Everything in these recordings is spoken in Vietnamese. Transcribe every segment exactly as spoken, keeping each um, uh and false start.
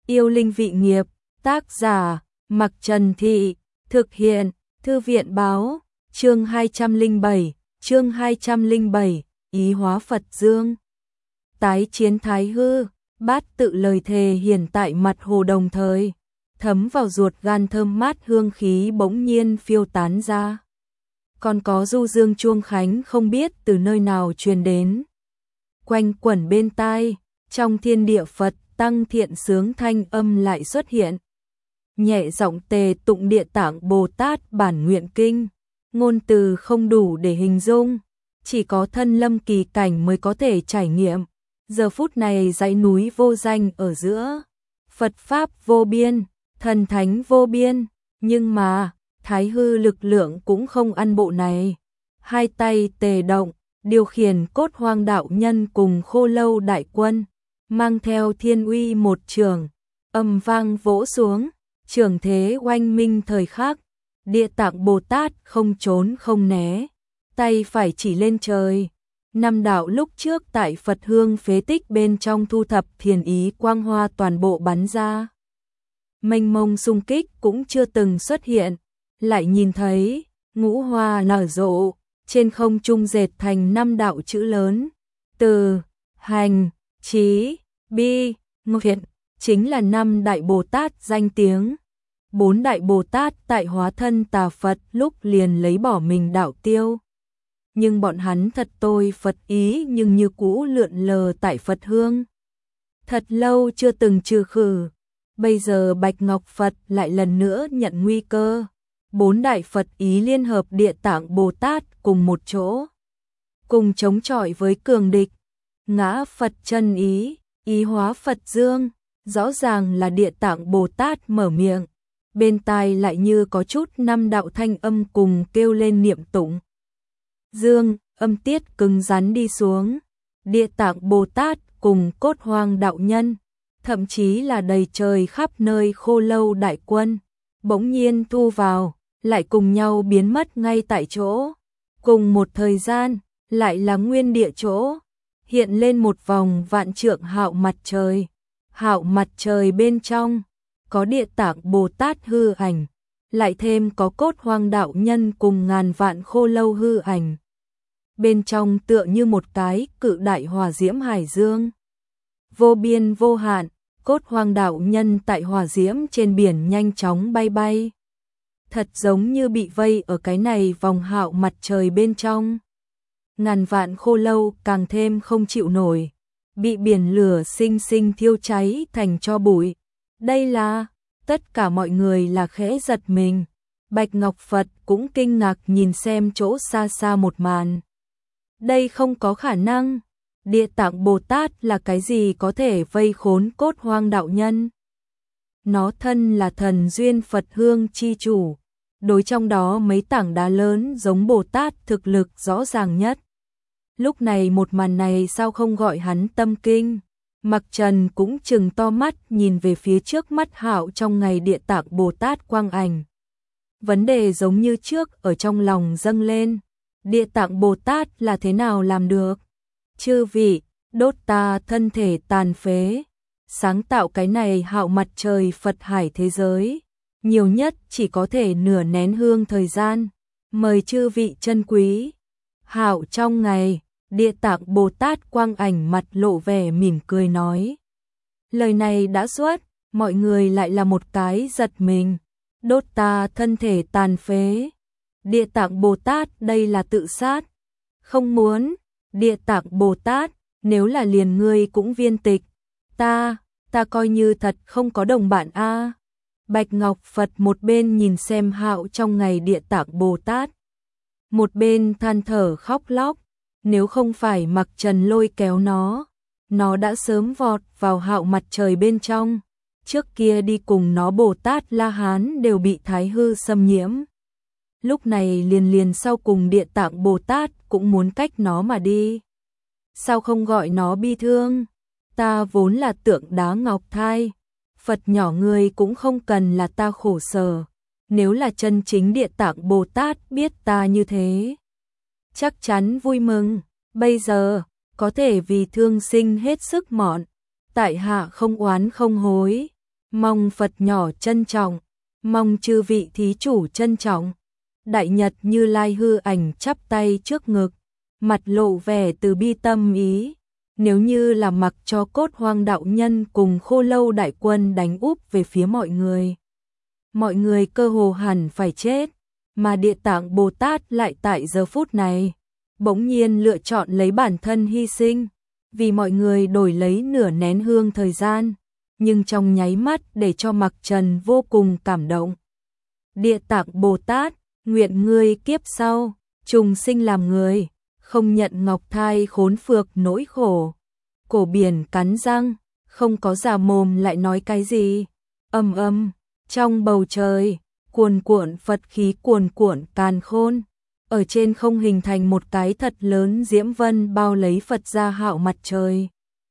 Yêu linh vị nghiệp, tác giả, Mặc Trần Thị, thực hiện, Thư viện báo, chương hai trăm lẻ bảy, chương hai trăm lẻ bảy, ý hóa Phật Dương. Tái chiến Thái Hư, bát tự lời thề hiển tại mặt hồ đồng thời, thấm vào ruột gan thơm mát hương khí bỗng nhiên phiêu tán ra. Còn có du dương chuông khánh không biết từ nơi nào truyền đến. Quanh quẩn bên tai, trong thiên địa Phật tăng thiện sướng thanh âm lại xuất hiện. Nhẹ giọng tề tụng Địa Tạng Bồ Tát bản nguyện kinh, ngôn từ không đủ để hình dung, chỉ có thân lâm kỳ cảnh mới có thể trải nghiệm. Giờ phút này dãy núi vô danh ở giữa, Phật Pháp vô biên, thần thánh vô biên, nhưng mà, Thái Hư lực lượng cũng không ăn bộ này. Hai tay tề động, điều khiển Cốt Hoang đạo nhân cùng Khô Lâu đại quân, mang theo thiên uy một trường, âm vang vỗ xuống, trường thế oanh minh thời khắc. Địa Tạng Bồ Tát không trốn không né, tay phải chỉ lên trời. Năm đạo lúc trước tại Phật Hương phế tích bên trong thu thập thiền ý quang hoa toàn bộ bắn ra. Mênh mông xung kích cũng chưa từng xuất hiện, lại nhìn thấy ngũ hoa nở rộ, trên không trung dệt thành năm đạo chữ lớn, từ, hành, trí, bi, nguyện, chính là năm đại Bồ Tát danh tiếng. Bốn đại Bồ Tát tại hóa thân tà Phật lúc liền lấy bỏ mình đạo tiêu. Nhưng bọn hắn thật tôi Phật ý nhưng như cũ lượn lờ tại Phật Hương. Thật lâu chưa từng trừ khử, bây giờ Bạch Ngọc Phật lại lần nữa nhận nguy cơ. Bốn đại Phật ý liên hợp Địa Tạng Bồ Tát cùng một chỗ, cùng chống chọi với cường địch. Ngã Phật chân ý, ý hóa Phật Dương, rõ ràng là Địa Tạng Bồ Tát mở miệng. Bên tai lại như có chút năm đạo thanh âm cùng kêu lên niệm tụng. Dương, âm tiết cứng rắn đi xuống. Địa Tạng Bồ Tát cùng Cốt Hoang đạo nhân, thậm chí là đầy trời khắp nơi Khô Lâu đại quân, bỗng nhiên thu vào, lại cùng nhau biến mất ngay tại chỗ. Cùng một thời gian, lại là nguyên địa chỗ, hiện lên một vòng vạn trượng hạo mặt trời. Hạo mặt trời bên trong, có Địa Tạng Bồ Tát hư ảnh, lại thêm có Cốt Hoang đạo nhân cùng ngàn vạn Khô Lâu hư ảnh. Bên trong tựa như một cái cự đại hỏa diễm hải dương, vô biên vô hạn. Cốt Hoang đạo nhân tại hỏa diễm trên biển nhanh chóng bay bay, thật giống như bị vây ở cái này vòng hạo mặt trời bên trong. Ngàn vạn Khô Lâu càng thêm không chịu nổi, bị biển lửa sinh sinh thiêu cháy thành tro bụi. Đây là, tất cả mọi người là khẽ giật mình. Bạch Ngọc Phật cũng kinh ngạc nhìn xem chỗ xa xa một màn. Đây không có khả năng. Địa Tạng Bồ Tát là cái gì có thể vây khốn Cốt Hoang đạo nhân? Nó thân là thần duyên Phật Hương chi chủ, đối trong đó mấy tảng đá lớn giống Bồ Tát thực lực rõ ràng nhất. Lúc này một màn này sao không gọi hắn tâm kinh? Mặc Trần cũng trừng to mắt nhìn về phía trước mắt hạo trong ngày Địa Tạng Bồ Tát quang ảnh. Vấn đề giống như trước ở trong lòng dâng lên. Địa Tạng Bồ Tát là thế nào làm được? Chư vị, đốt ta thân thể tàn phế, sáng tạo cái này hạo mặt trời Phật hải thế giới, nhiều nhất chỉ có thể nửa nén hương thời gian, mời chư vị chân quý. Hạo trong ngày, Địa Tạng Bồ Tát quang ảnh mặt lộ vẻ mỉm cười nói. Lời này đã xuất, mọi người lại là một cái giật mình. Đốt ta thân thể tàn phế. Địa Tạng Bồ Tát đây là tự sát. Không muốn. Địa Tạng Bồ Tát, nếu là liền ngươi cũng viên tịch. Ta, ta coi như thật không có đồng bạn a. À. Bạch Ngọc Phật một bên nhìn xem hạo trong ngày Địa Tạng Bồ Tát, một bên than thở khóc lóc. Nếu không phải Mặc Trần lôi kéo nó, nó đã sớm vọt vào hạo mặt trời bên trong. Trước kia đi cùng nó Bồ Tát La Hán đều bị Thái Hư xâm nhiễm. Lúc này liền liền sau cùng Địa Tạng Bồ Tát cũng muốn cách nó mà đi. Sao không gọi nó bi thương? Ta vốn là tượng đá ngọc thai, Phật nhỏ người cũng không cần là ta khổ sở. Nếu là chân chính Địa Tạng Bồ Tát biết ta như thế, chắc chắn vui mừng. Bây giờ, có thể vì thương sinh hết sức mọn, tại hạ không oán không hối. mong Phật nhỏ trân trọng, mong chư vị thí chủ trân trọng. Đại Nhật Như Lai hư ảnh chắp tay trước ngực, mặt lộ vẻ từ bi tâm ý. Nếu như là mặc cho Cốt Hoang đạo nhân cùng Khô Lâu đại quân đánh úp về phía mọi người, mọi người cơ hồ hẳn phải chết, mà Địa Tạng Bồ Tát lại tại giờ phút này bỗng nhiên lựa chọn lấy bản thân hy sinh, vì mọi người đổi lấy nửa nén hương thời gian, nhưng trong nháy mắt để cho Mạc Trần vô cùng cảm động. Địa Tạng Bồ Tát, nguyện ngươi kiếp sau trùng sinh làm người, không nhận ngọc thai khốn phược nỗi khổ. Cổ biển cắn răng, không có giả mồm lại nói cái gì. Âm âm, trong bầu trời, cuồn cuộn Phật khí cuồn cuộn càn khôn. Ở trên không hình thành một cái thật lớn diễm vân bao lấy Phật gia hạo mặt trời.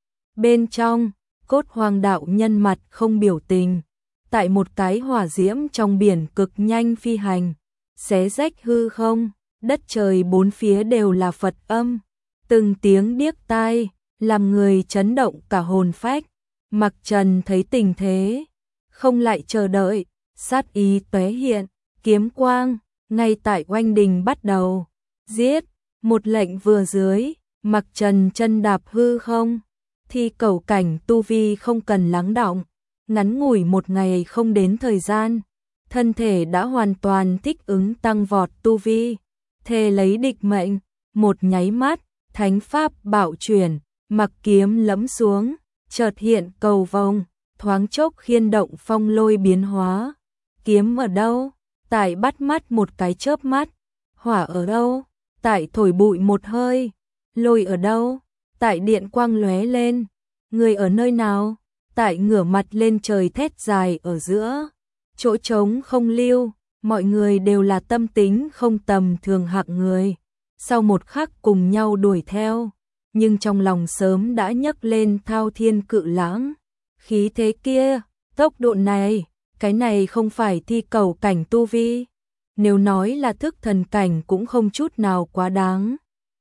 Bên trong, Cốt Hoang đạo nhân mặt không biểu tình, tại một cái hỏa diễm trong biển cực nhanh phi hành, xé rách hư không, đất trời bốn phía đều là Phật âm, từng tiếng điếc tai, làm người chấn động cả hồn phách. Mạc Trần thấy tình thế, không lại chờ đợi, sát ý tóe hiện, kiếm quang ngay tại oanh đình bắt đầu. Giết, một lệnh vừa dưới, Mạc Trần chân đạp hư không, thi cầu cảnh tu vi không cần lắng đọng, ngắn ngủi một ngày không đến thời gian, thân thể đã hoàn toàn thích ứng tăng vọt tu vi, thề lấy địch mệnh. Một nháy mắt, thánh pháp bạo chuyển, mặc kiếm lẫm xuống, chợt hiện cầu vồng, thoáng chốc khiên động phong lôi biến hóa. Kiếm ở đâu? Tại bắt mắt một cái chớp mắt. Hỏa ở đâu? Tại thổi bụi một hơi. Lôi ở đâu? Tại điện quang lóe lên. Người ở nơi nào? Tại ngửa mặt lên trời thét dài ở giữa. Chỗ trống không lưu, mọi người đều là tâm tính không tầm thường hạng người. Sau một khắc cùng nhau đuổi theo, nhưng trong lòng sớm đã nhấc lên thao thiên cự lãng. Khí thế kia, tốc độ này, cái này không phải thi cầu cảnh tu vi. Nếu nói là thức thần cảnh cũng không chút nào quá đáng.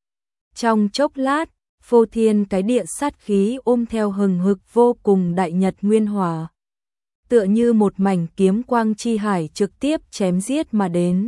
Trong chốc lát, phô thiên cái địa sát khí ôm theo hừng hực vô cùng đại nhật nguyên hỏa. Tựa như một mảnh kiếm quang chi hải trực tiếp chém giết mà đến.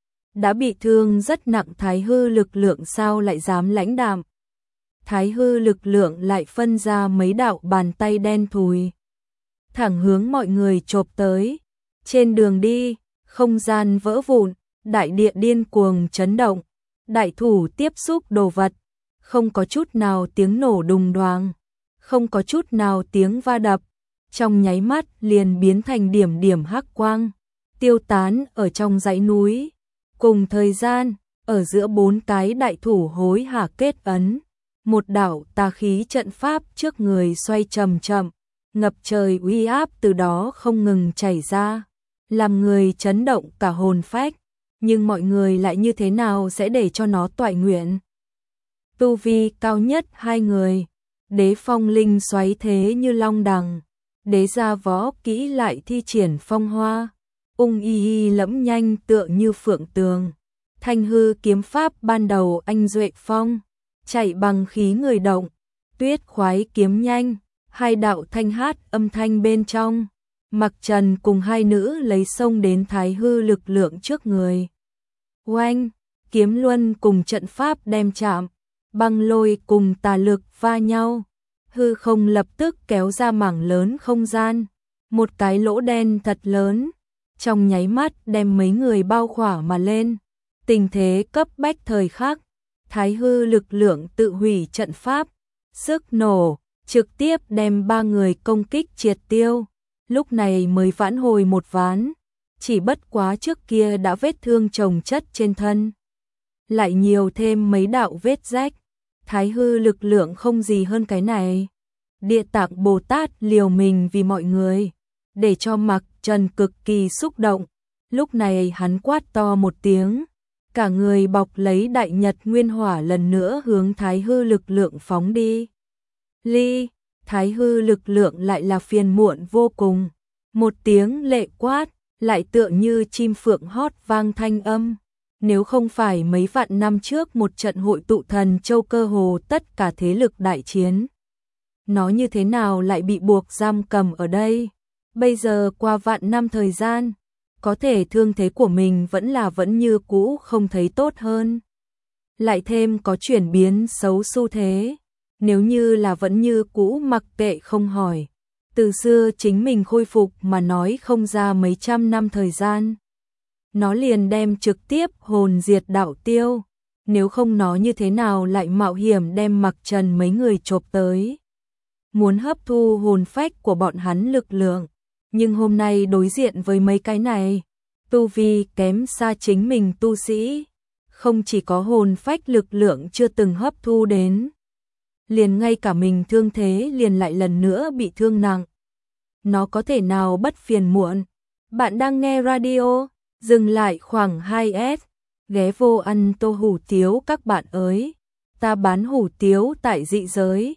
Đã bị thương rất nặng Thái Hư lực lượng sao lại dám lãnh đạm. Thái Hư lực lượng lại phân ra mấy đạo bàn tay đen thùi, thẳng hướng mọi người chộp tới. Trên đường đi, không gian vỡ vụn, đại địa điên cuồng chấn động, đại thủ tiếp xúc đồ vật, không có chút nào tiếng nổ đùng đoàng, không có chút nào tiếng va đập, trong nháy mắt liền biến thành điểm điểm hắc quang, tiêu tán ở trong dãy núi. Cùng thời gian, ở giữa bốn cái đại thủ hối hả kết ấn, một đạo tà khí trận pháp trước người xoay chậm chậm, ngập trời uy áp từ đó không ngừng chảy ra, làm người chấn động cả hồn phách, nhưng mọi người lại như thế nào sẽ để cho nó toại nguyện. Tu vi cao nhất hai người, Đế Phong Linh xoáy thế như long đằng, Đế Gia Võ Kỹ lại thi triển phong hoa, ung y y lẫm nhanh tựa như phượng tường. Thanh hư kiếm pháp ban đầu anh duệ phong, chạy bằng khí người động, tuyết khoái kiếm nhanh, hai đạo thanh hát âm thanh bên trong. Mạc Trần cùng hai nữ lấy xông đến Thái Hư lực lượng trước người. Oanh, kiếm luân cùng trận pháp đem chạm, băng lôi cùng tà lực va nhau. Hư không lập tức kéo ra mảng lớn không gian, một cái lỗ đen thật lớn, trong nháy mắt đem mấy người bao khỏa mà lên. Tình thế cấp bách thời khắc, Thái Hư lực lượng tự hủy trận pháp, sức nổ, trực tiếp đem ba người công kích triệt tiêu. Lúc này mới vãn hồi một ván, chỉ bất quá trước kia đã vết thương chồng chất trên thân, lại nhiều thêm mấy đạo vết rách. Thái Hư lực lượng không gì hơn cái này. Địa Tạng Bồ Tát liều mình vì mọi người, để cho Mạc Trần cực kỳ xúc động. Lúc này hắn quát to một tiếng, cả người bọc lấy đại nhật nguyên hỏa lần nữa hướng Thái Hư lực lượng phóng đi. Ly, Thái Hư lực lượng lại là phiền muộn vô cùng. Một tiếng lệ quát, lại tựa như chim phượng hót vang thanh âm. Nếu không phải mấy vạn năm trước một trận hội tụ thần châu cơ hồ tất cả thế lực đại chiến, nó như thế nào lại bị buộc giam cầm ở đây? Bây giờ qua vạn năm thời gian, có thể thương thế của mình vẫn là vẫn như cũ không thấy tốt hơn. Lại thêm có chuyển biến xấu xu thế, nếu như là vẫn như cũ mặc kệ không hỏi. Từ xưa chính mình khôi phục mà nói không ra mấy trăm năm thời gian. Nó liền đem trực tiếp hồn diệt đạo tiêu, nếu không nó như thế nào lại mạo hiểm đem Mặc Trần mấy người chộp tới. Muốn hấp thu hồn phách của bọn hắn lực lượng, nhưng hôm nay đối diện với mấy cái này, tu vi kém xa chính mình tu sĩ, không chỉ có hồn phách lực lượng chưa từng hấp thu đến, liền ngay cả mình thương thế liền lại lần nữa bị thương nặng. Nó có thể nào bất phiền muộn? Bạn đang nghe radio, dừng lại khoảng hai S, ghé vô ăn tô hủ tiếu các bạn ơi. Ta bán hủ tiếu tại dị giới,